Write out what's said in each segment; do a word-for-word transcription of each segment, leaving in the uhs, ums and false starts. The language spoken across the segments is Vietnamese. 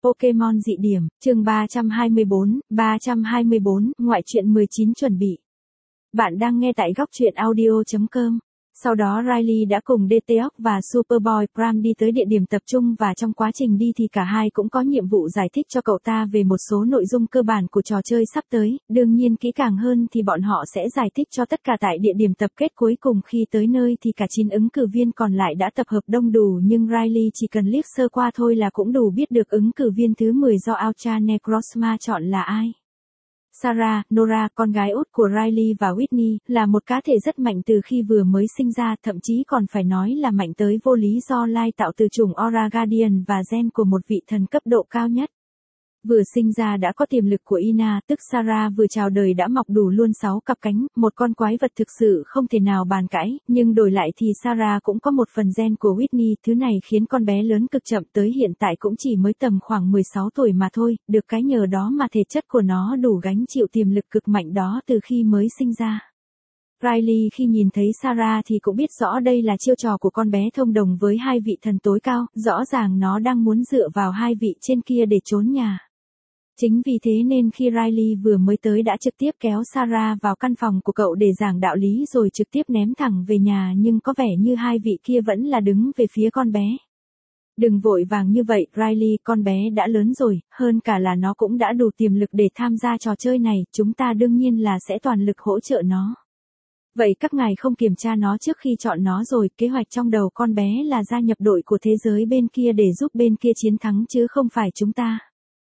Pokemon dị điểm, chương ba trăm hai mươi tư, ba trăm hai mươi tư, ngoại truyện mười chín chuẩn bị. Bạn đang nghe tại góc truyện audio chấm com. Sau đó Riley đã cùng đê tê o xê và Superboy Prime đi tới địa điểm tập trung và trong quá trình đi thì cả hai cũng có nhiệm vụ giải thích cho cậu ta về một số nội dung cơ bản của trò chơi sắp tới, đương nhiên kỹ càng hơn thì bọn họ sẽ giải thích cho tất cả tại địa điểm tập kết cuối cùng. Khi tới nơi thì cả chín ứng cử viên còn lại đã tập hợp đông đủ, nhưng Riley chỉ cần liếc sơ qua thôi là cũng đủ biết được ứng cử viên thứ mười do Ultra Necrozma chọn là ai. Sarah, Nora, con gái út của Riley và Whitney, là một cá thể rất mạnh từ khi vừa mới sinh ra, thậm chí còn phải nói là mạnh tới vô lý do lai tạo từ chủng Aura Guardian và gen của một vị thần cấp độ cao nhất. Vừa sinh ra đã có tiềm lực của Ina, tức Sarah vừa chào đời đã mọc đủ luôn sáu cặp cánh, một con quái vật thực sự không thể nào bàn cãi, nhưng đổi lại thì Sarah cũng có một phần gen của Whitney, thứ này khiến con bé lớn cực chậm, tới hiện tại cũng chỉ mới tầm khoảng mười sáu tuổi mà thôi, được cái nhờ đó mà thể chất của nó đủ gánh chịu tiềm lực cực mạnh đó từ khi mới sinh ra. Riley khi nhìn thấy Sarah thì cũng biết rõ đây là chiêu trò của con bé thông đồng với hai vị thần tối cao, rõ ràng nó đang muốn dựa vào hai vị trên kia để trốn nhà. Chính vì thế nên khi Riley vừa mới tới đã trực tiếp kéo Sarah vào căn phòng của cậu để giảng đạo lý rồi trực tiếp ném thẳng về nhà, nhưng có vẻ như hai vị kia vẫn là đứng về phía con bé. Đừng vội vàng như vậy, Riley, con bé đã lớn rồi, hơn cả là nó cũng đã đủ tiềm lực để tham gia trò chơi này, chúng ta đương nhiên là sẽ toàn lực hỗ trợ nó. Vậy các ngài không kiểm tra nó trước khi chọn nó rồi, kế hoạch trong đầu con bé là gia nhập đội của thế giới bên kia để giúp bên kia chiến thắng chứ không phải chúng ta.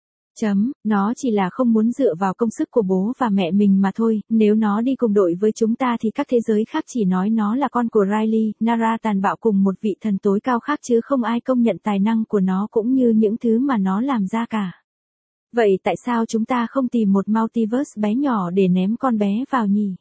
Chấm, nó chỉ là không muốn dựa vào công sức của bố và mẹ mình mà thôi, nếu nó đi cùng đội với chúng ta thì các thế giới khác chỉ nói nó là con của Riley, Nara tàn bạo cùng một vị thần tối cao khác chứ không ai công nhận tài năng của nó cũng như những thứ mà nó làm ra cả. Vậy tại sao chúng ta không tìm một multiverse bé nhỏ để ném con bé vào nhỉ?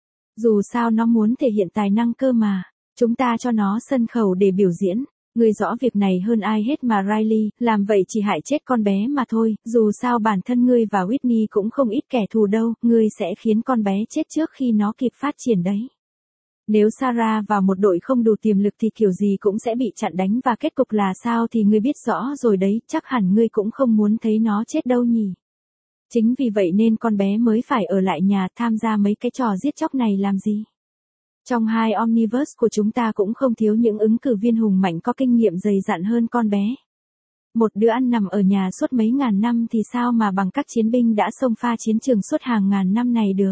Dù sao nó muốn thể hiện tài năng cơ mà, chúng ta cho nó sân khấu để biểu diễn. Ngươi rõ việc này hơn ai hết mà Riley, làm vậy chỉ hại chết con bé mà thôi, dù sao bản thân ngươi và Whitney cũng không ít kẻ thù đâu, ngươi sẽ khiến con bé chết trước khi nó kịp phát triển đấy. Nếu Sarah vào một đội không đủ tiềm lực thì kiểu gì cũng sẽ bị chặn đánh và kết cục là sao thì ngươi biết rõ rồi đấy, chắc hẳn ngươi cũng không muốn thấy nó chết đâu nhỉ. Chính vì vậy nên con bé mới phải ở lại nhà tham gia mấy cái trò giết chóc này làm gì. Trong hai Omniverse của chúng ta cũng không thiếu những ứng cử viên hùng mạnh có kinh nghiệm dày dặn hơn con bé. Một đứa ăn nằm ở nhà suốt mấy ngàn năm thì sao mà bằng các chiến binh đã xông pha chiến trường suốt hàng ngàn năm này được.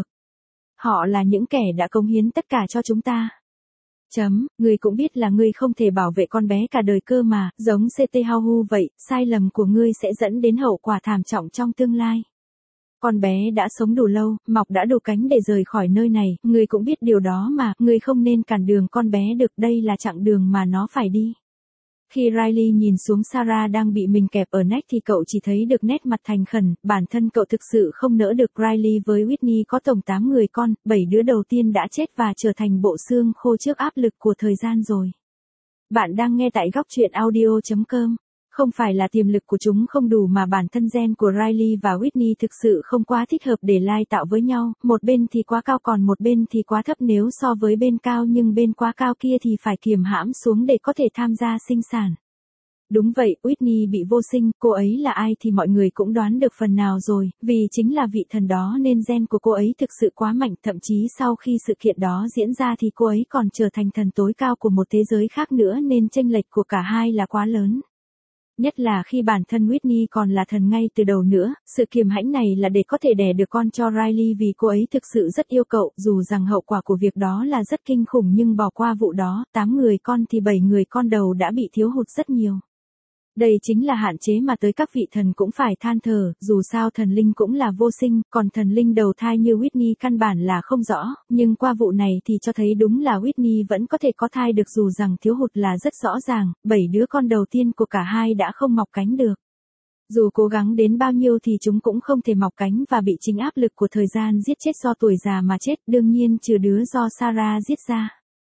Họ là những kẻ đã cống hiến tất cả cho chúng ta. Chấm, ngươi cũng biết là ngươi không thể bảo vệ con bé cả đời cơ mà, giống xê tê Hauhu vậy, sai lầm của ngươi sẽ dẫn đến hậu quả thảm trọng trong tương lai. Con bé đã sống đủ lâu, mọc đã đủ cánh để rời khỏi nơi này, ngươi cũng biết điều đó mà, ngươi không nên cản đường con bé được, đây là chặng đường mà nó phải đi. Khi Riley nhìn xuống Sarah đang bị mình kẹp ở nách thì cậu chỉ thấy được nét mặt thành khẩn, bản thân cậu thực sự không nỡ được. Riley với Whitney có tổng tám người con, bảy đứa đầu tiên đã chết và trở thành bộ xương khô trước áp lực của thời gian rồi. Bạn đang nghe tại góc truyện audio chấm com. Không phải là tiềm lực của chúng không đủ mà bản thân gen của Riley và Whitney thực sự không quá thích hợp để lai tạo với nhau, một bên thì quá cao còn một bên thì quá thấp, nếu so với bên cao nhưng bên quá cao kia thì phải kiềm hãm xuống để có thể tham gia sinh sản. Đúng vậy, Whitney bị vô sinh, cô ấy là ai thì mọi người cũng đoán được phần nào rồi, vì chính là vị thần đó nên gen của cô ấy thực sự quá mạnh, thậm chí sau khi sự kiện đó diễn ra thì cô ấy còn trở thành thần tối cao của một thế giới khác nữa nên chênh lệch của cả hai là quá lớn. Nhất là khi bản thân Whitney còn là thần ngay từ đầu nữa, sự kiềm hãnh này là để có thể đẻ được con cho Riley vì cô ấy thực sự rất yêu cậu, dù rằng hậu quả của việc đó là rất kinh khủng nhưng bỏ qua vụ đó, tám người con thì bảy người con đầu đã bị thiếu hụt rất nhiều. Đây chính là hạn chế mà tới các vị thần cũng phải than thở, dù sao thần linh cũng là vô sinh, còn thần linh đầu thai như Whitney căn bản là không rõ, nhưng qua vụ này thì cho thấy đúng là Whitney vẫn có thể có thai được dù rằng thiếu hụt là rất rõ ràng, bảy đứa con đầu tiên của cả hai đã không mọc cánh được. Dù cố gắng đến bao nhiêu thì chúng cũng không thể mọc cánh và bị chính áp lực của thời gian giết chết do tuổi già mà chết, đương nhiên trừ đứa do Sarah giết ra.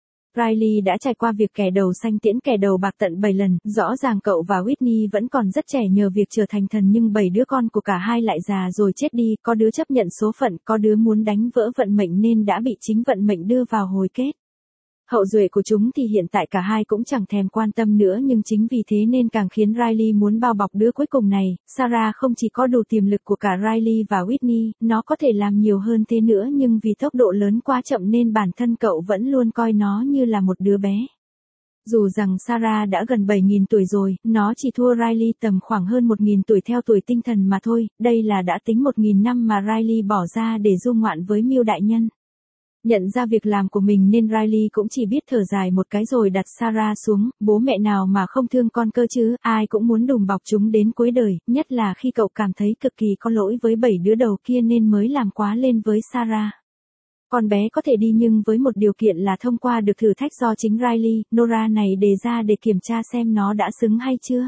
Riley đã trải qua việc kẻ đầu xanh tiễn kẻ đầu bạc tận bảy lần, rõ ràng cậu và Whitney vẫn còn rất trẻ nhờ việc trở thành thần nhưng bảy đứa con của cả hai lại già rồi chết đi, có đứa chấp nhận số phận, có đứa muốn đánh vỡ vận mệnh nên đã bị chính vận mệnh đưa vào hồi kết. Hậu duệ của chúng thì hiện tại cả hai cũng chẳng thèm quan tâm nữa, nhưng chính vì thế nên càng khiến Riley muốn bao bọc đứa cuối cùng này. Sarah không chỉ có đủ tiềm lực của cả Riley và Whitney, nó có thể làm nhiều hơn thế nữa, nhưng vì tốc độ lớn quá chậm nên bản thân cậu vẫn luôn coi nó như là một đứa bé. Dù rằng Sarah đã gần bảy nghìn tuổi rồi, nó chỉ thua Riley tầm khoảng hơn một nghìn tuổi theo tuổi tinh thần mà thôi, đây là đã tính một nghìn năm mà Riley bỏ ra để du ngoạn với Miêu đại nhân. Nhận ra việc làm của mình nên Riley cũng chỉ biết thở dài một cái rồi đặt Sarah xuống, bố mẹ nào mà không thương con cơ chứ, ai cũng muốn đùm bọc chúng đến cuối đời, nhất là khi cậu cảm thấy cực kỳ có lỗi với bảy đứa đầu kia nên mới làm quá lên với Sarah. Con bé có thể đi nhưng với một điều kiện là thông qua được thử thách do chính Riley, Nora này đề ra để kiểm tra xem nó đã xứng hay chưa.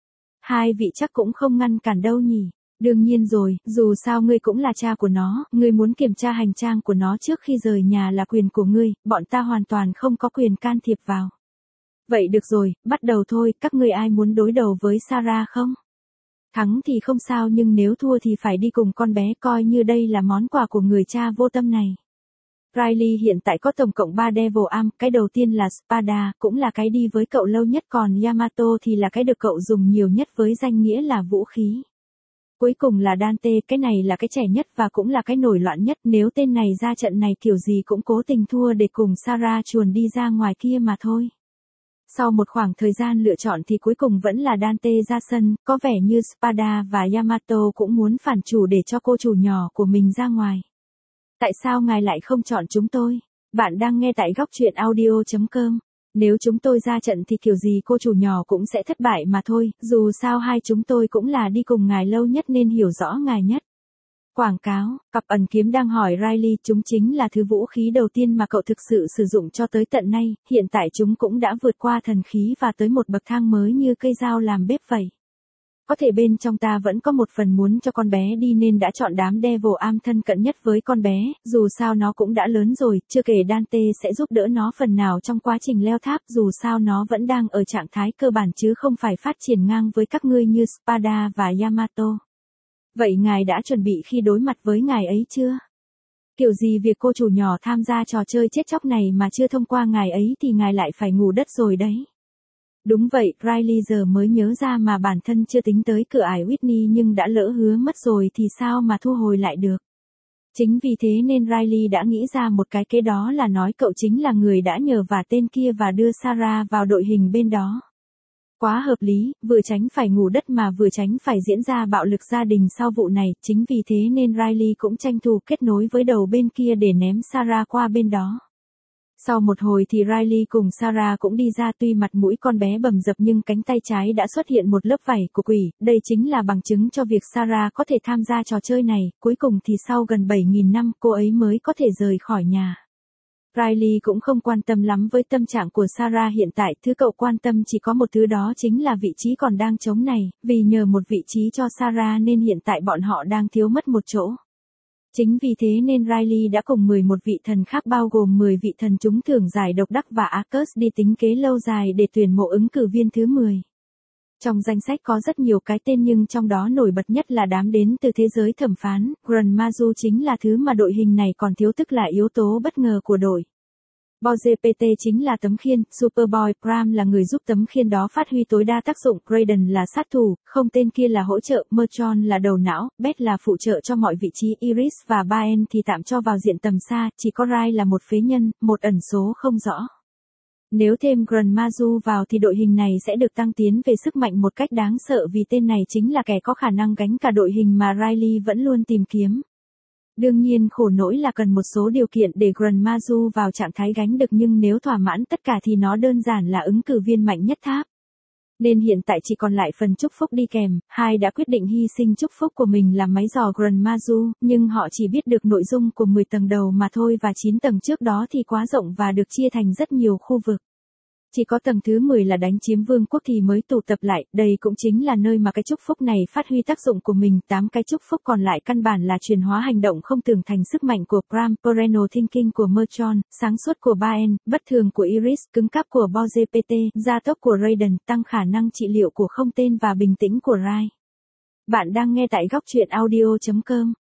Hai vị chắc cũng không ngăn cản đâu nhỉ. Đương nhiên rồi, dù sao ngươi cũng là cha của nó, ngươi muốn kiểm tra hành trang của nó trước khi rời nhà là quyền của ngươi, bọn ta hoàn toàn không có quyền can thiệp vào. Vậy được rồi, bắt đầu thôi, các ngươi ai muốn đối đầu với Sarah không? Thắng thì không sao nhưng nếu thua thì phải đi cùng con bé, coi như đây là món quà của người cha vô tâm này. Riley hiện tại có tổng cộng ba Devil Arm, cái đầu tiên là Spada, cũng là cái đi với cậu lâu nhất, còn Yamato thì là cái được cậu dùng nhiều nhất với danh nghĩa là vũ khí. Cuối cùng là Dante, cái này là cái trẻ nhất và cũng là cái nổi loạn nhất, nếu tên này ra trận này kiểu gì cũng cố tình thua để cùng Sarah chuồn đi ra ngoài kia mà thôi. Sau một khoảng thời gian lựa chọn thì cuối cùng vẫn là Dante ra sân, có vẻ như Spada và Yamato cũng muốn phản chủ để cho cô chủ nhỏ của mình ra ngoài. Tại sao ngài lại không chọn chúng tôi? Bạn đang nghe tại góc truyện audio chấm com. Nếu chúng tôi ra trận thì kiểu gì cô chủ nhỏ cũng sẽ thất bại mà thôi, dù sao hai chúng tôi cũng là đi cùng ngài lâu nhất nên hiểu rõ ngài nhất. Quảng cáo, cặp ẩn kiếm đang hỏi Riley, chúng chính là thứ vũ khí đầu tiên mà cậu thực sự sử dụng cho tới tận nay, hiện tại chúng cũng đã vượt qua thần khí và tới một bậc thang mới như cây dao làm bếp vậy. Có thể bên trong ta vẫn có một phần muốn cho con bé đi nên đã chọn đám Devil Arm thân cận nhất với con bé, dù sao nó cũng đã lớn rồi, chưa kể Dante sẽ giúp đỡ nó phần nào trong quá trình leo tháp, dù sao nó vẫn đang ở trạng thái cơ bản chứ không phải phát triển ngang với các ngươi như Spada và Yamato. Vậy ngài đã chuẩn bị khi đối mặt với ngài ấy chưa? Kiểu gì việc cô chủ nhỏ tham gia trò chơi chết chóc này mà chưa thông qua ngài ấy thì ngài lại phải ngủ đất rồi đấy. Đúng vậy, Riley giờ mới nhớ ra mà bản thân chưa tính tới cửa ải Whitney nhưng đã lỡ hứa mất rồi thì sao mà thu hồi lại được. Chính vì thế nên Riley đã nghĩ ra một cái kế, đó là nói cậu chính là người đã nhờ vả tên kia và đưa Sarah vào đội hình bên đó. Quá hợp lý, vừa tránh phải ngủ đất mà vừa tránh phải diễn ra bạo lực gia đình sau vụ này, chính vì thế nên Riley cũng tranh thủ kết nối với đầu bên kia để ném Sarah qua bên đó. Sau một hồi thì Riley cùng Sarah cũng đi ra, tuy mặt mũi con bé bầm dập nhưng cánh tay trái đã xuất hiện một lớp vảy của quỷ, đây chính là bằng chứng cho việc Sarah có thể tham gia trò chơi này, cuối cùng thì sau gần bảy nghìn năm cô ấy mới có thể rời khỏi nhà. Riley cũng không quan tâm lắm với tâm trạng của Sarah hiện tại, thứ cậu quan tâm chỉ có một thứ, đó chính là vị trí còn đang trống này, vì nhờ một vị trí cho Sarah nên hiện tại bọn họ đang thiếu mất một chỗ. Chính vì thế nên Riley đã cùng mười một vị thần khác bao gồm mười vị thần trúng thưởng giải độc đắc và Arcus đi tính kế lâu dài để tuyển mộ ứng cử viên thứ mười. Trong danh sách có rất nhiều cái tên nhưng trong đó nổi bật nhất là đám đến từ thế giới thẩm phán, Grand Mazu chính là thứ mà đội hình này còn thiếu, tức là yếu tố bất ngờ của đội. Boze pê tê chính là tấm khiên, Superboy Prime là người giúp tấm khiên đó phát huy tối đa tác dụng, Raiden là sát thủ, không tên kia là hỗ trợ, Mertron là đầu não, Beth là phụ trợ cho mọi vị trí, Iris và Baen thì tạm cho vào diện tầm xa, chỉ có Rai là một phế nhân, một ẩn số không rõ. Nếu thêm Grand Mazu vào thì đội hình này sẽ được tăng tiến về sức mạnh một cách đáng sợ, vì tên này chính là kẻ có khả năng gánh cả đội hình mà Riley vẫn luôn tìm kiếm. Đương nhiên khổ nỗi là cần một số điều kiện để Grand Mazu vào trạng thái gánh được, nhưng nếu thỏa mãn tất cả thì nó đơn giản là ứng cử viên mạnh nhất tháp. Nên hiện tại chỉ còn lại phần chúc phúc đi kèm, hai đã quyết định hy sinh chúc phúc của mình làm máy dò Grand Mazu, nhưng họ chỉ biết được nội dung của mười tầng đầu mà thôi và chín tầng trước đó thì quá rộng và được chia thành rất nhiều khu vực. Chỉ có tầng thứ mười là đánh chiếm vương quốc thì mới tụ tập lại, đây cũng chính là nơi mà cái chúc phúc này phát huy tác dụng của mình, tám cái chúc phúc còn lại căn bản là chuyển hóa hành động không tưởng thành sức mạnh của Pram, Perennial Thinking của Mertron, sáng suốt của Baen, bất thường của Iris, cứng cáp của Boze pê tê, gia tốc của Raiden, tăng khả năng trị liệu của không tên và bình tĩnh của Rai. Bạn đang nghe tại góc truyện audio chấm com.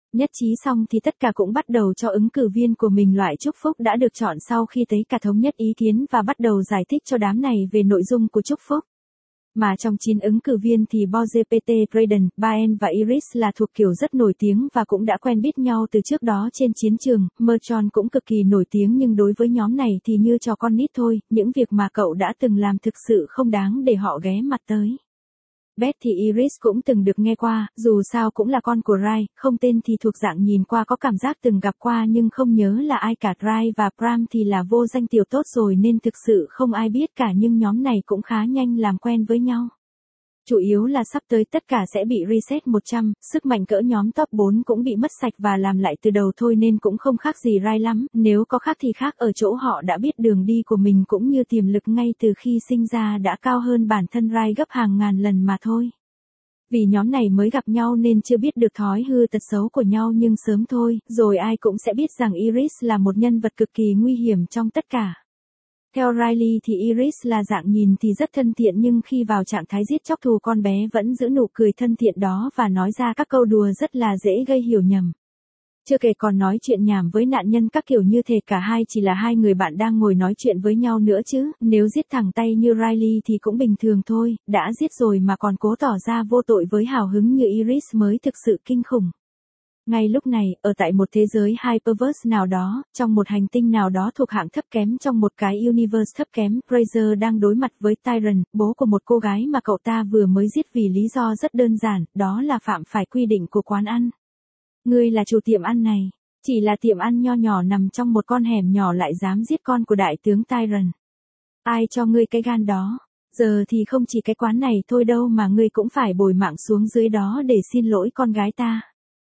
Nhất trí xong thì tất cả cũng bắt đầu cho ứng cử viên của mình loại chúc phúc đã được chọn sau khi thấy cả thống nhất ý kiến và bắt đầu giải thích cho đám này về nội dung của chúc phúc. Mà trong chín ứng cử viên thì Boze pê tê, Brayden, Baen và Iris là thuộc kiểu rất nổi tiếng và cũng đã quen biết nhau từ trước đó trên chiến trường. Merchon cũng cực kỳ nổi tiếng nhưng đối với nhóm này thì như trò con nít thôi, những việc mà cậu đã từng làm thực sự không đáng để họ ghé mặt tới. Beth thì Iris cũng từng được nghe qua, dù sao cũng là con của Rai, không tên thì thuộc dạng nhìn qua có cảm giác từng gặp qua nhưng không nhớ là ai cả. Rai và Pram thì là vô danh tiểu tốt rồi nên thực sự không ai biết cả nhưng nhóm này cũng khá nhanh làm quen với nhau. Chủ yếu là sắp tới tất cả sẽ bị reset một trăm, sức mạnh cỡ nhóm top bốn cũng bị mất sạch và làm lại từ đầu thôi nên cũng không khác gì Rai lắm, nếu có khác thì khác ở chỗ họ đã biết đường đi của mình cũng như tiềm lực ngay từ khi sinh ra đã cao hơn bản thân Rai gấp hàng ngàn lần mà thôi. Vì nhóm này mới gặp nhau nên chưa biết được thói hư tật xấu của nhau nhưng sớm thôi, rồi ai cũng sẽ biết rằng Iris là một nhân vật cực kỳ nguy hiểm trong tất cả. Theo Riley thì Iris là dạng nhìn thì rất thân thiện nhưng khi vào trạng thái giết chóc thù con bé vẫn giữ nụ cười thân thiện đó và nói ra các câu đùa rất là dễ gây hiểu nhầm. Chưa kể còn nói chuyện nhảm với nạn nhân các kiểu như thể cả hai chỉ là hai người bạn đang ngồi nói chuyện với nhau nữa chứ, nếu giết thẳng tay như Riley thì cũng bình thường thôi, đã giết rồi mà còn cố tỏ ra vô tội với hào hứng như Iris mới thực sự kinh khủng. Ngay lúc này, ở tại một thế giới Hyperverse nào đó, trong một hành tinh nào đó thuộc hạng thấp kém trong một cái universe thấp kém, Fraser đang đối mặt với Tyron, bố của một cô gái mà cậu ta vừa mới giết vì lý do rất đơn giản, đó là phạm phải quy định của quán ăn. Ngươi là chủ tiệm ăn này, chỉ là tiệm ăn nho nhỏ nằm trong một con hẻm nhỏ lại dám giết con của đại tướng Tyron. Ai cho ngươi cái gan đó? Giờ thì không chỉ cái quán này thôi đâu mà ngươi cũng phải bồi mạng xuống dưới đó để xin lỗi con gái ta.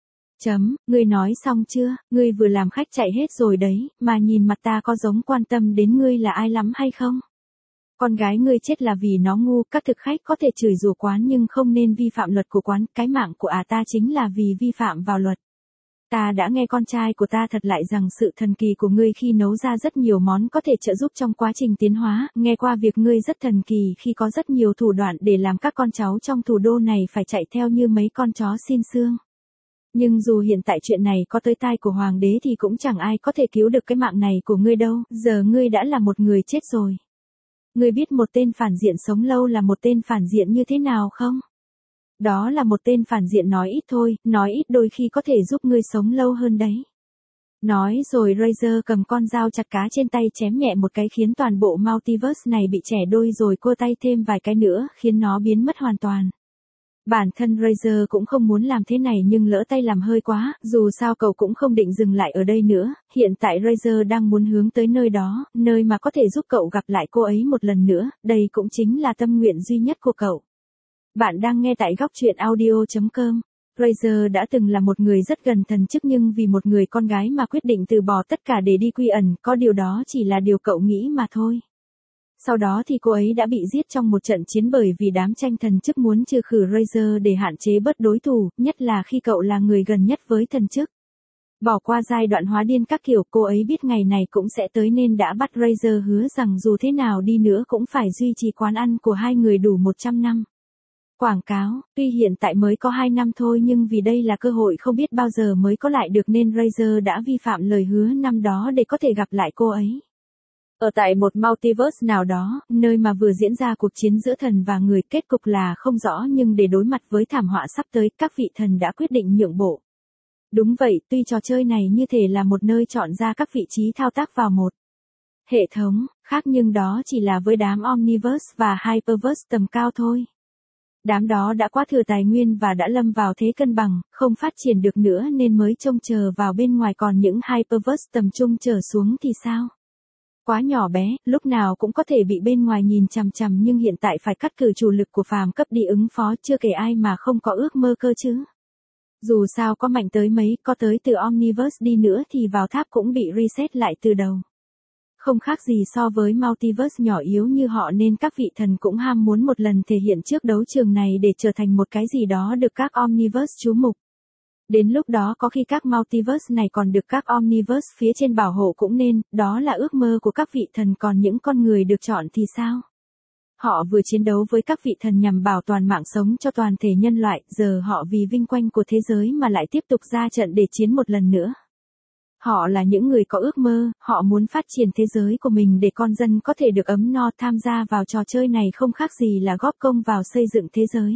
Chấm, ngươi nói xong chưa, ngươi vừa làm khách chạy hết rồi đấy, mà nhìn mặt ta có giống quan tâm đến ngươi là ai lắm hay không? Con gái ngươi chết là vì nó ngu, các thực khách có thể chửi rủa quán nhưng không nên vi phạm luật của quán, cái mạng của à ta chính là vì vi phạm vào luật. Ta đã nghe con trai của ta thật lại rằng sự thần kỳ của ngươi khi nấu ra rất nhiều món có thể trợ giúp trong quá trình tiến hóa, nghe qua việc ngươi rất thần kỳ khi có rất nhiều thủ đoạn để làm các con cháu trong thủ đô này phải chạy theo như mấy con chó xin xương. Nhưng dù hiện tại chuyện này có tới tai của hoàng đế thì cũng chẳng ai có thể cứu được cái mạng này của ngươi đâu, giờ ngươi đã là một người chết rồi. Ngươi biết một tên phản diện sống lâu là một tên phản diện như thế nào không? Đó là một tên phản diện nói ít thôi, nói ít đôi khi có thể giúp ngươi sống lâu hơn đấy. Nói rồi Razor cầm con dao chặt cá trên tay chém nhẹ một cái khiến toàn bộ multiverse này bị chẻ đôi rồi cua tay thêm vài cái nữa khiến nó biến mất hoàn toàn. Bản thân Razor cũng không muốn làm thế này nhưng lỡ tay làm hơi quá, dù sao cậu cũng không định dừng lại ở đây nữa, hiện tại Razor đang muốn hướng tới nơi đó, nơi mà có thể giúp cậu gặp lại cô ấy một lần nữa, đây cũng chính là tâm nguyện duy nhất của cậu. Bạn đang nghe tại góc truyện audio chấm com. Razor đã từng là một người rất gần thần chức nhưng vì một người con gái mà quyết định từ bỏ tất cả để đi quy ẩn, có điều đó chỉ là điều cậu nghĩ mà thôi. Sau đó thì cô ấy đã bị giết trong một trận chiến bởi vì đám tranh thần chức muốn trừ khử Razor để hạn chế bớt đối thủ, nhất là khi cậu là người gần nhất với thần chức. Bỏ qua giai đoạn hóa điên các kiểu, cô ấy biết ngày này cũng sẽ tới nên đã bắt Razor hứa rằng dù thế nào đi nữa cũng phải duy trì quán ăn của hai người đủ một trăm năm. Quảng cáo, tuy hiện tại mới có hai năm thôi nhưng vì đây là cơ hội không biết bao giờ mới có lại được nên Razor đã vi phạm lời hứa năm đó để có thể gặp lại cô ấy. Ở tại một multiverse nào đó, nơi mà vừa diễn ra cuộc chiến giữa thần và người, kết cục là không rõ nhưng để đối mặt với thảm họa sắp tới, các vị thần đã quyết định nhượng bộ. Đúng vậy, tuy trò chơi này như thể là một nơi chọn ra các vị trí thao tác vào một hệ thống khác nhưng đó chỉ là với đám Omniverse và Hyperverse tầm cao thôi. Đám đó đã quá thừa tài nguyên và đã lâm vào thế cân bằng, không phát triển được nữa nên mới trông chờ vào bên ngoài, còn những Hyperverse tầm trung trở xuống thì sao? Quá nhỏ bé, lúc nào cũng có thể bị bên ngoài nhìn chằm chằm nhưng hiện tại phải cắt cử chủ lực của phàm cấp đi ứng phó, chưa kể ai mà không có ước mơ cơ chứ. Dù sao có mạnh tới mấy, có tới từ Omniverse đi nữa thì vào tháp cũng bị reset lại từ đầu. Không khác gì so với multiverse nhỏ yếu như họ nên các vị thần cũng ham muốn một lần thể hiện trước đấu trường này để trở thành một cái gì đó được các Omniverse chú mục. Đến lúc đó có khi các multiverse này còn được các Omniverse phía trên bảo hộ cũng nên, đó là ước mơ của các vị thần, còn những con người được chọn thì sao? Họ vừa chiến đấu với các vị thần nhằm bảo toàn mạng sống cho toàn thể nhân loại, giờ họ vì vinh quang của thế giới mà lại tiếp tục ra trận để chiến một lần nữa. Họ là những người có ước mơ, họ muốn phát triển thế giới của mình để con dân có thể được ấm no. Tham gia vào trò chơi này không khác gì là góp công vào xây dựng thế giới.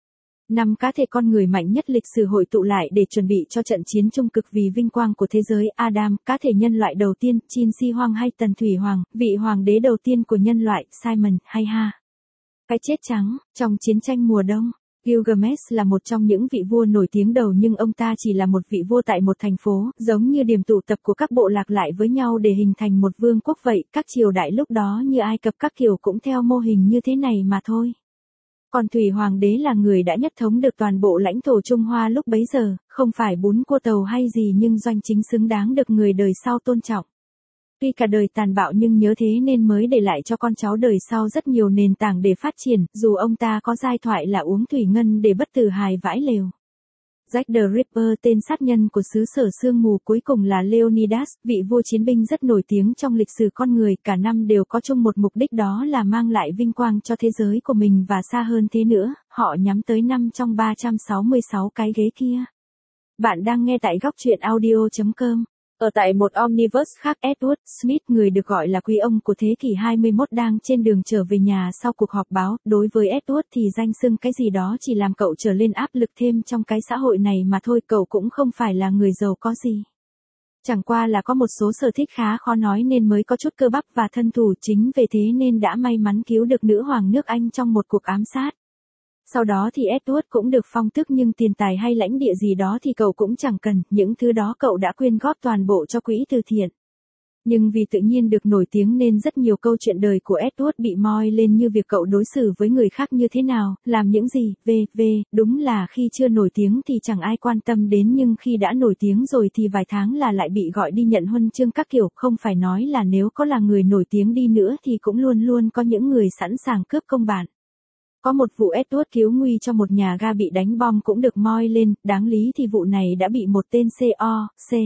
Năm cá thể con người mạnh nhất lịch sử hội tụ lại để chuẩn bị cho trận chiến trung cực vì vinh quang của thế giới. Adam, cá thể nhân loại đầu tiên, Chin Si Hoang hay Tần Thủy Hoàng, vị hoàng đế đầu tiên của nhân loại, Simon, hay Ha. Cái chết trắng, trong chiến tranh mùa đông. Gilgamesh là một trong những vị vua nổi tiếng đầu nhưng ông ta chỉ là một vị vua tại một thành phố, giống như điểm tụ tập của các bộ lạc lại với nhau để hình thành một vương quốc vậy. Các triều đại lúc đó như Ai Cập các kiểu cũng theo mô hình như thế này mà thôi. Còn Thủy Hoàng đế là người đã nhất thống được toàn bộ lãnh thổ Trung Hoa lúc bấy giờ, không phải bún cua tàu hay gì nhưng doanh chính xứng đáng được người đời sau tôn trọng. Tuy cả đời tàn bạo nhưng nhớ thế nên mới để lại cho con cháu đời sau rất nhiều nền tảng để phát triển, dù ông ta có giai thoại là uống thủy ngân để bất tử hài vãi lều. Jack the Ripper, tên sát nhân của xứ sở sương mù, cuối cùng là Leonidas, vị vua chiến binh rất nổi tiếng trong lịch sử con người. Cả năm đều có chung một mục đích, đó là mang lại vinh quang cho thế giới của mình và xa hơn thế nữa, họ nhắm tới năm trong ba trăm sáu mươi sáu cái ghế kia. Bạn đang nghe tại góc truyện audio chấm com. Ở tại một omniverse khác, Edward Smith, người được gọi là quý ông của thế kỷ hai mươi mốt, đang trên đường trở về nhà sau cuộc họp báo. Đối với Edward thì danh xưng cái gì đó chỉ làm cậu trở lên áp lực thêm trong cái xã hội này mà thôi, cậu cũng không phải là người giàu có gì. Chẳng qua là có một số sở thích khá khó nói nên mới có chút cơ bắp và thân thủ, chính về thế nên đã may mắn cứu được nữ hoàng nước Anh trong một cuộc ám sát. Sau đó thì Edward cũng được phong tước nhưng tiền tài hay lãnh địa gì đó thì cậu cũng chẳng cần, những thứ đó cậu đã quyên góp toàn bộ cho quỹ từ thiện. Nhưng vì tự nhiên được nổi tiếng nên rất nhiều câu chuyện đời của Edward bị moi lên, như việc cậu đối xử với người khác như thế nào, làm những gì, v.v. Đúng là khi chưa nổi tiếng thì chẳng ai quan tâm đến, nhưng khi đã nổi tiếng rồi thì vài tháng là lại bị gọi đi nhận huân chương các kiểu. Không phải nói là nếu có là người nổi tiếng đi nữa thì cũng luôn luôn có những người sẵn sàng cướp công bạn. Có một vụ Edward cứu nguy cho một nhà ga bị đánh bom cũng được moi lên, đáng lý thì vụ này đã bị một tên xê o, C.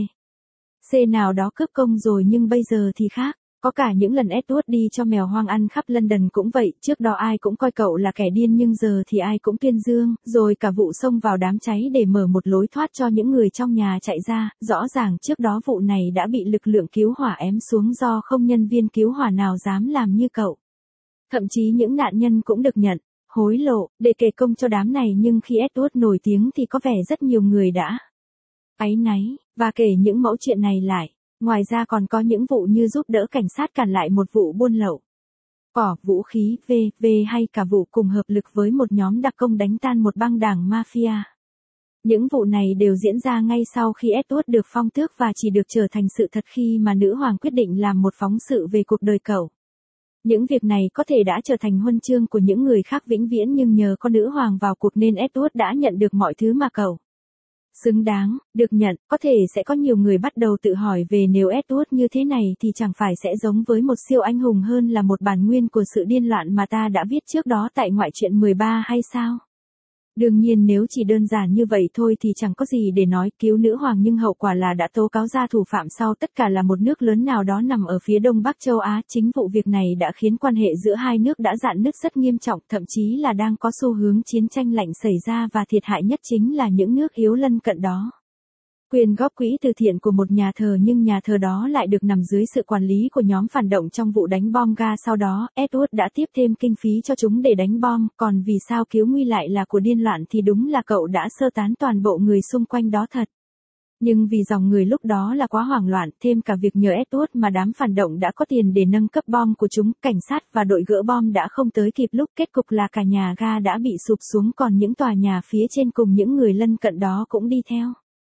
C nào đó cướp công rồi nhưng bây giờ thì khác. Có cả những lần Edward đi cho mèo hoang ăn khắp London cũng vậy, trước đó ai cũng coi cậu là kẻ điên nhưng giờ thì ai cũng tuyên dương, rồi cả vụ xông vào đám cháy để mở một lối thoát cho những người trong nhà chạy ra, rõ ràng trước đó vụ này đã bị lực lượng cứu hỏa ém xuống do không nhân viên cứu hỏa nào dám làm như cậu. Thậm chí những nạn nhân cũng được nhận hối lộ để kể công cho đám này, nhưng khi Edward nổi tiếng thì có vẻ rất nhiều người đã áy náy và kể những mẫu chuyện này lại. Ngoài ra còn có những vụ như giúp đỡ cảnh sát cản lại một vụ buôn lậu cỏ, vũ khí, vân vân hay cả vụ cùng hợp lực với một nhóm đặc công đánh tan một băng đảng mafia. Những vụ này đều diễn ra ngay sau khi Edward được phong tước và chỉ được trở thành sự thật khi mà nữ hoàng quyết định làm một phóng sự về cuộc đời cậu. Những việc này có thể đã trở thành huân chương của những người khác vĩnh viễn, nhưng nhờ có nữ hoàng vào cuộc nên Edward đã nhận được mọi thứ mà cậu xứng đáng được nhận. Có thể sẽ có nhiều người bắt đầu tự hỏi về nếu Edward như thế này thì chẳng phải sẽ giống với một siêu anh hùng hơn là một bản nguyên của sự điên loạn mà ta đã viết trước đó tại ngoại truyện mười ba hay sao? Đương nhiên nếu chỉ đơn giản như vậy thôi thì chẳng có gì để nói, cứu nữ hoàng nhưng hậu quả là đã tố cáo ra thủ phạm sau tất cả là một nước lớn nào đó nằm ở phía đông bắc châu Á. Chính vụ việc này đã khiến quan hệ giữa hai nước đã rạn nứt rất nghiêm trọng, thậm chí là đang có xu hướng chiến tranh lạnh xảy ra, và thiệt hại nhất chính là những nước yếu lân cận đó. Quyên góp quỹ từ thiện của một nhà thờ nhưng nhà thờ đó lại được nằm dưới sự quản lý của nhóm phản động trong vụ đánh bom ga sau đó. Edward đã tiếp thêm kinh phí cho chúng để đánh bom, còn vì sao cứu nguy lại là của điên loạn thì đúng là cậu đã sơ tán toàn bộ người xung quanh đó thật. Nhưng vì dòng người lúc đó là quá hoảng loạn, thêm cả việc nhờ Edward mà đám phản động đã có tiền để nâng cấp bom của chúng, cảnh sát và đội gỡ bom đã không tới kịp lúc, kết cục là cả nhà ga đã bị sụp xuống, còn những tòa nhà phía trên cùng những người lân cận đó cũng đi theo.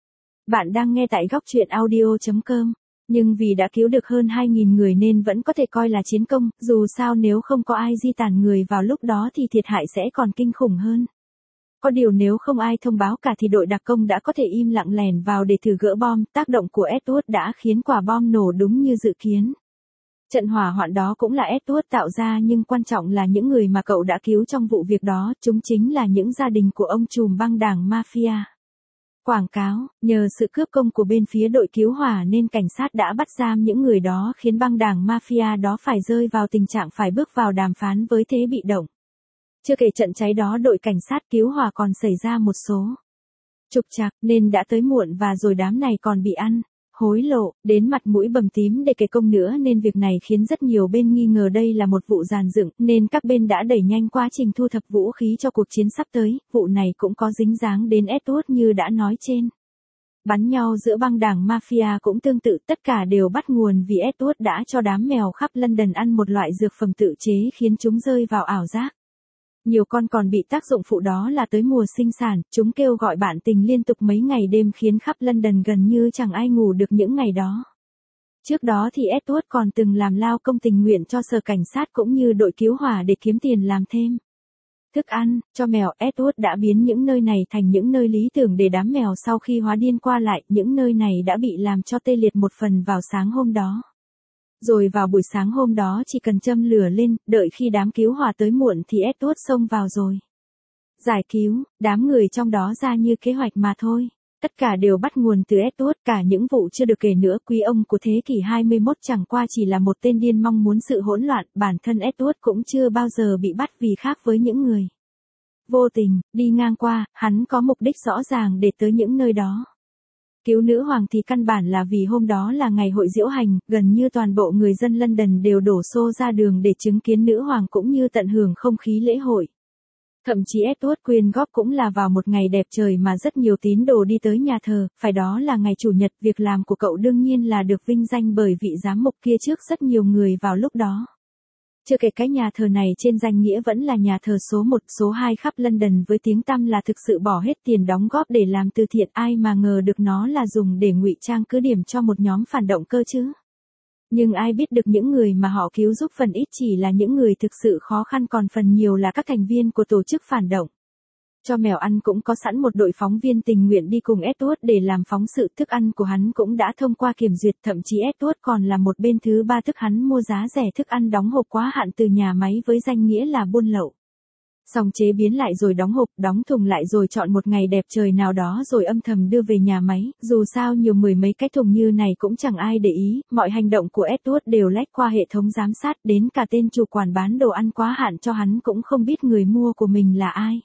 Bạn đang nghe tại góc truyện audio chấm com. Nhưng vì đã cứu được hơn hai nghìn người nên vẫn có thể coi là chiến công, dù sao nếu không có ai di tản người vào lúc đó thì thiệt hại sẽ còn kinh khủng hơn. Có điều nếu không ai thông báo cả thì đội đặc công đã có thể im lặng lẻn vào để thử gỡ bom. Tác động của Edward đã khiến quả bom nổ đúng như dự kiến. Trận hỏa hoạn đó cũng là Edward tạo ra, nhưng quan trọng là những người mà cậu đã cứu trong vụ việc đó, chúng chính là những gia đình của ông trùm băng đảng mafia. Quảng cáo, nhờ sự cướp công của bên phía đội cứu hỏa nên cảnh sát đã bắt giam những người đó khiến băng đảng mafia đó phải rơi vào tình trạng phải bước vào đàm phán với thế bị động. Chưa kể trận cháy đó đội cảnh sát cứu hỏa còn xảy ra một số trục trặc nên đã tới muộn và rồi đám này còn bị ăn hối lộ, đến mặt mũi bầm tím để kể công nữa nên việc này khiến rất nhiều bên nghi ngờ đây là một vụ dàn dựng nên các bên đã đẩy nhanh quá trình thu thập vũ khí cho cuộc chiến sắp tới, vụ này cũng có dính dáng đến Edward như đã nói trên. Bắn nhau giữa băng đảng mafia cũng tương tự, tất cả đều bắt nguồn vì Edward đã cho đám mèo khắp London ăn một loại dược phẩm tự chế khiến chúng rơi vào ảo giác. Nhiều con còn bị tác dụng phụ đó là tới mùa sinh sản, chúng kêu gọi bạn tình liên tục mấy ngày đêm khiến khắp London gần như chẳng ai ngủ được những ngày đó. Trước đó thì Edward còn từng làm lao công tình nguyện cho sở cảnh sát cũng như đội cứu hỏa để kiếm tiền làm thêm thức ăn cho mèo. Edward đã biến những nơi này thành những nơi lý tưởng để đám mèo sau khi hóa điên qua lại, những nơi này đã bị làm cho tê liệt một phần vào sáng hôm đó. Rồi vào buổi sáng hôm đó chỉ cần châm lửa lên, đợi khi đám cứu hỏa tới muộn thì Edward xông vào rồi giải cứu đám người trong đó ra như kế hoạch mà thôi. Tất cả đều bắt nguồn từ Edward, cả những vụ chưa được kể nữa. Quý ông của thế kỷ hai mươi mốt chẳng qua chỉ là một tên điên mong muốn sự hỗn loạn, bản thân Edward cũng chưa bao giờ bị bắt vì khác với những người vô tình đi ngang qua, hắn có mục đích rõ ràng để tới những nơi đó. Cứu nữ hoàng thì căn bản là vì hôm đó là ngày hội diễu hành, gần như toàn bộ người dân London đều đổ xô ra đường để chứng kiến nữ hoàng cũng như tận hưởng không khí lễ hội. Thậm chí Edward quyên góp cũng là vào một ngày đẹp trời mà rất nhiều tín đồ đi tới nhà thờ, phải đó là ngày Chủ nhật. Việc làm của cậu đương nhiên là được vinh danh bởi vị giám mục kia trước rất nhiều người vào lúc đó. Chưa kể cái nhà thờ này trên danh nghĩa vẫn là nhà thờ số một, số hai khắp London với tiếng tăm là thực sự bỏ hết tiền đóng góp để làm từ thiện, ai mà ngờ được nó là dùng để ngụy trang cứ điểm cho một nhóm phản động cơ chứ. Nhưng ai biết được những người mà họ cứu giúp phần ít chỉ là những người thực sự khó khăn, còn phần nhiều là các thành viên của tổ chức phản động. Cho mèo ăn cũng có sẵn một đội phóng viên tình nguyện đi cùng Edward để làm phóng sự, thức ăn của hắn cũng đã thông qua kiểm duyệt, thậm chí Edward còn là một bên thứ ba thức hắn mua giá rẻ thức ăn đóng hộp quá hạn từ nhà máy với danh nghĩa là buôn lậu. Xong chế biến lại rồi đóng hộp, đóng thùng lại rồi chọn một ngày đẹp trời nào đó rồi âm thầm đưa về nhà máy, dù sao nhiều mười mấy cái thùng như này cũng chẳng ai để ý, mọi hành động của Edward đều lách qua hệ thống giám sát, đến cả tên chủ quán bán đồ ăn quá hạn cho hắn cũng không biết người mua của mình là ai.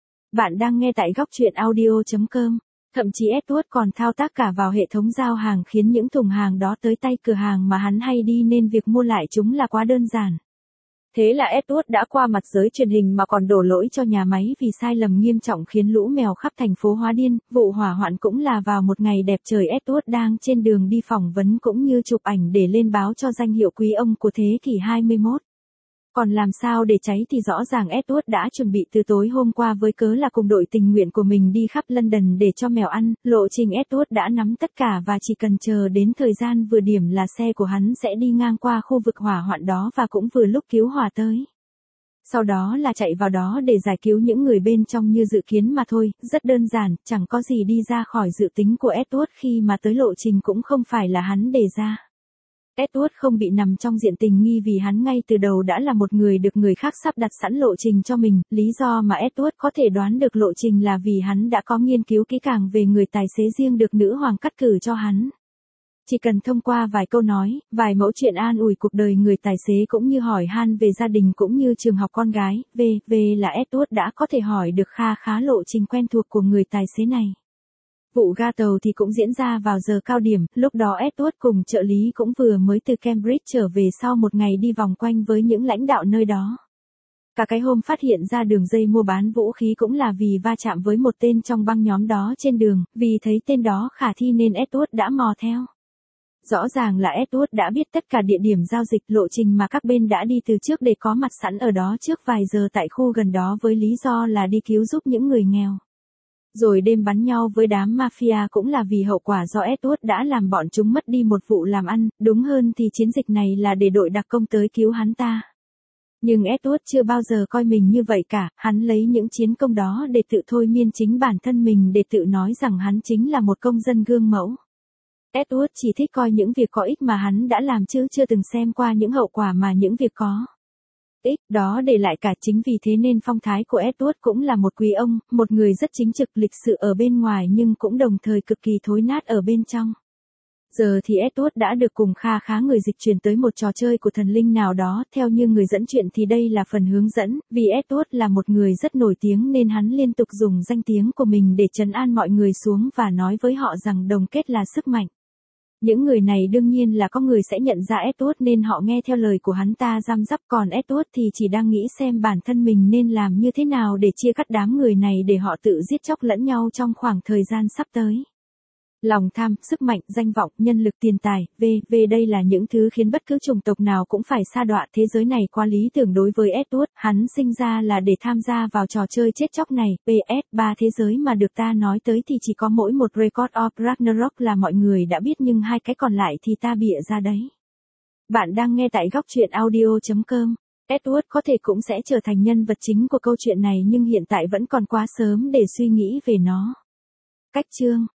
Bạn đang nghe tại góc truyện audio chấm com. Thậm chí Edward còn thao tác cả vào hệ thống giao hàng khiến những thùng hàng đó tới tay cửa hàng mà hắn hay đi nên việc mua lại chúng là quá đơn giản. Thế là Edward đã qua mặt giới truyền hình mà còn đổ lỗi cho nhà máy vì sai lầm nghiêm trọng khiến lũ mèo khắp thành phố hóa điên. Vụ hỏa hoạn cũng là vào một ngày đẹp trời, Edward đang trên đường đi phỏng vấn cũng như chụp ảnh để lên báo cho danh hiệu quý ông của thế kỷ hai mươi mốt. Còn làm sao để cháy thì rõ ràng Edward đã chuẩn bị từ tối hôm qua với cớ là cùng đội tình nguyện của mình đi khắp London để cho mèo ăn. Lộ trình Edward đã nắm tất cả và chỉ cần chờ đến thời gian vừa điểm là xe của hắn sẽ đi ngang qua khu vực hỏa hoạn đó và cũng vừa lúc cứu hỏa tới. Sau đó là chạy vào đó để giải cứu những người bên trong như dự kiến mà thôi, rất đơn giản, chẳng có gì đi ra khỏi dự tính của Edward khi mà tới lộ trình cũng không phải là hắn đề ra. Edward không bị nằm trong diện tình nghi vì hắn ngay từ đầu đã là một người được người khác sắp đặt sẵn lộ trình cho mình, lý do mà Edward có thể đoán được lộ trình là vì hắn đã có nghiên cứu kỹ càng về người tài xế riêng được nữ hoàng cắt cử cho hắn. Chỉ cần thông qua vài câu nói, vài mẫu chuyện an ủi cuộc đời người tài xế cũng như hỏi han về gia đình cũng như trường học con gái, vân vân là Edward đã có thể hỏi được kha khá lộ trình quen thuộc của người tài xế này. Vụ ga tàu thì cũng diễn ra vào giờ cao điểm, lúc đó Edward cùng trợ lý cũng vừa mới từ Cambridge trở về sau một ngày đi vòng quanh với những lãnh đạo nơi đó. Cả cái hôm phát hiện ra đường dây mua bán vũ khí cũng là vì va chạm với một tên trong băng nhóm đó trên đường, vì thấy tên đó khả thi nên Edward đã mò theo. Rõ ràng là Edward đã biết tất cả địa điểm giao dịch, lộ trình mà các bên đã đi từ trước để có mặt sẵn ở đó trước vài giờ tại khu gần đó với lý do là đi cứu giúp những người nghèo. Rồi đêm bắn nhau với đám mafia cũng là vì hậu quả do Edward đã làm bọn chúng mất đi một vụ làm ăn, đúng hơn thì chiến dịch này là để đội đặc công tới cứu hắn ta. Nhưng Edward chưa bao giờ coi mình như vậy cả, hắn lấy những chiến công đó để tự thôi miên chính bản thân mình, để tự nói rằng hắn chính là một công dân gương mẫu. Edward chỉ thích coi những việc có ích mà hắn đã làm chứ chưa từng xem qua những hậu quả mà những việc có ích, đó để lại cả. Chính vì thế nên phong thái của Edward cũng là một quý ông, một người rất chính trực lịch sự ở bên ngoài nhưng cũng đồng thời cực kỳ thối nát ở bên trong. Giờ thì Edward đã được cùng kha khá người dịch chuyển tới một trò chơi của thần linh nào đó, theo như người dẫn chuyện thì đây là phần hướng dẫn, vì Edward là một người rất nổi tiếng nên hắn liên tục dùng danh tiếng của mình để trấn an mọi người xuống và nói với họ rằng đồng kết là sức mạnh. Những người này đương nhiên là có người sẽ nhận ra Edward nên họ nghe theo lời của hắn ta giam giáp, còn Edward thì chỉ đang nghĩ xem bản thân mình nên làm như thế nào để chia cắt đám người này để họ tự giết chóc lẫn nhau trong khoảng thời gian sắp tới. Lòng tham, sức mạnh, danh vọng, nhân lực, tiền tài, vân vân đây là những thứ khiến bất cứ chủng tộc nào cũng phải sa đọa. Thế giới này quá lý tưởng đối với Edward, hắn sinh ra là để tham gia vào trò chơi chết chóc này. pê ét ba thế giới mà được ta nói tới thì chỉ có mỗi một Record of Ragnarok là mọi người đã biết, nhưng hai cái còn lại thì ta bịa ra đấy. Bạn đang nghe tại góc truyện audio chấm com. Edward có thể cũng sẽ trở thành nhân vật chính của câu chuyện này nhưng hiện tại vẫn còn quá sớm để suy nghĩ về nó. Cách chương